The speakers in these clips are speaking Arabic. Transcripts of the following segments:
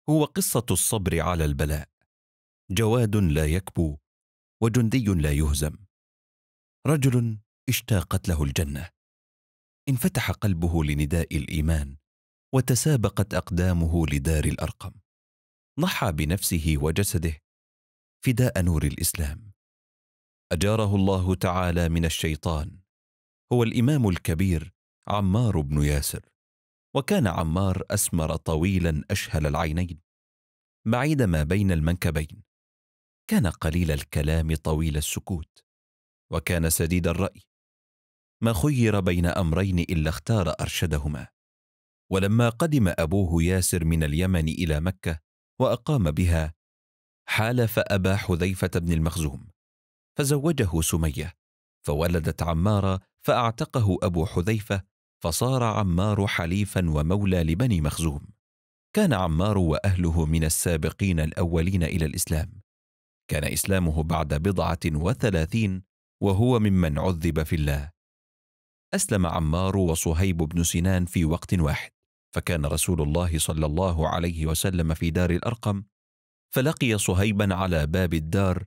هو قصة الصبر على البلاء، جواد لا يكبو وجندي لا يهزم. رجل اشتاقت له الجنة، انفتح قلبه لنداء الإيمان، وتسابقت أقدامه لدار الأرقم. ضحى بنفسه وجسده فداء نور الإسلام. أجاره الله تعالى من الشيطان. هو الإمام الكبير عمار بن ياسر. وكان عمار أسمر طويلا أشهل العينين، بعيد ما بين المنكبين. كان قليل الكلام طويل السكوت، وكان سديد الرأي. ما خير بين أمرين إلا اختار أرشدهما. ولما قدم أبوه ياسر من اليمن إلى مكة وأقام بها، حالف أبا حذيفة بن المخزوم فزوجه سمية، فولدت عمار، فأعتقه أبو حذيفة، فصار عمار حليفا ومولى لبني مخزوم. كان عمار وأهله من السابقين الأولين إلى الإسلام. كان إسلامه بعد 37 وهو ممن عذب في الله. أسلم عمار وصهيب بن سنان في وقت واحد، فكان رسول الله صلى الله عليه وسلم في دار الأرقم، فلقي صهيبا على باب الدار،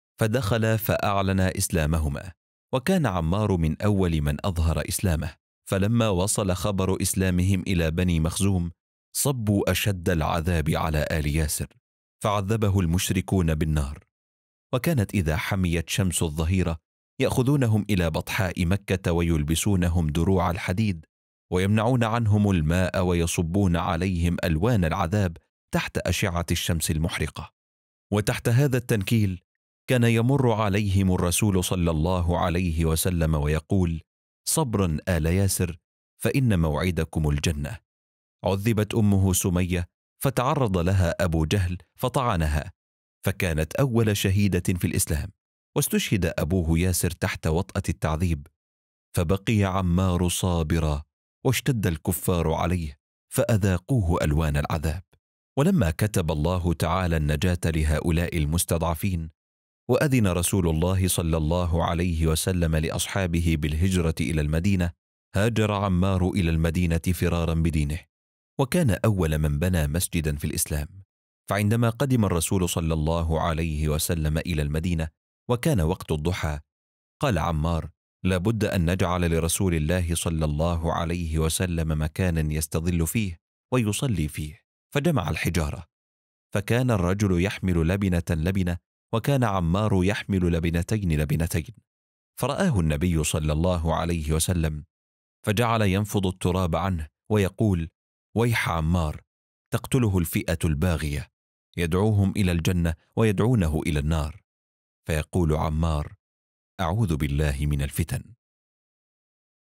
فدخل فأعلن إسلامهما. وكان عمار من أول من أظهر إسلامه. فلما وصل خبر إسلامهم إلى بني مخزوم، صبوا أشد العذاب على آل ياسر، فعذبه المشركون بالنار. وكانت إذا حميت شمس الظهيرة يأخذونهم إلى بطحاء مكة ويلبسونهم دروع الحديد، ويمنعون عنهم الماء، ويصبون عليهم ألوان العذاب تحت أشعة الشمس المحرقة. وتحت هذا التنكيل كان يمر عليهم الرسول صلى الله عليه وسلم ويقول: صبرا آل ياسر، فإن موعدكم الجنة. عذبت أمه سمية، فتعرض لها أبو جهل فطعنها، فكانت أول شهيدة في الإسلام. واستشهد أبوه ياسر تحت وطأة التعذيب، فبقي عمار صابرا، واشتد الكفار عليه فأذاقوه ألوان العذاب. ولما كتب الله تعالى النجاة لهؤلاء المستضعفين، وأذن رسول الله صلى الله عليه وسلم لأصحابه بالهجرة إلى المدينة، هاجر عمار إلى المدينة فرارا بدينه، وكان أول من بنى مسجدا في الإسلام. فعندما قدم الرسول صلى الله عليه وسلم إلى المدينة وكان وقت الضحى، قال عمار: لابد أن نجعل لرسول الله صلى الله عليه وسلم مكانا يستظل فيه ويصلي فيه. فجمع الحجارة، فكان الرجل يحمل لبنة لبنة، وكان عمار يحمل لبنتين لبنتين. فرآه النبي صلى الله عليه وسلم، فجعل ينفض التراب عنه ويقول: ويح عمار، تقتله الفئة الباغية، يدعوهم إلى الجنة ويدعونه إلى النار. فيقول عمار: أعوذ بالله من الفتن.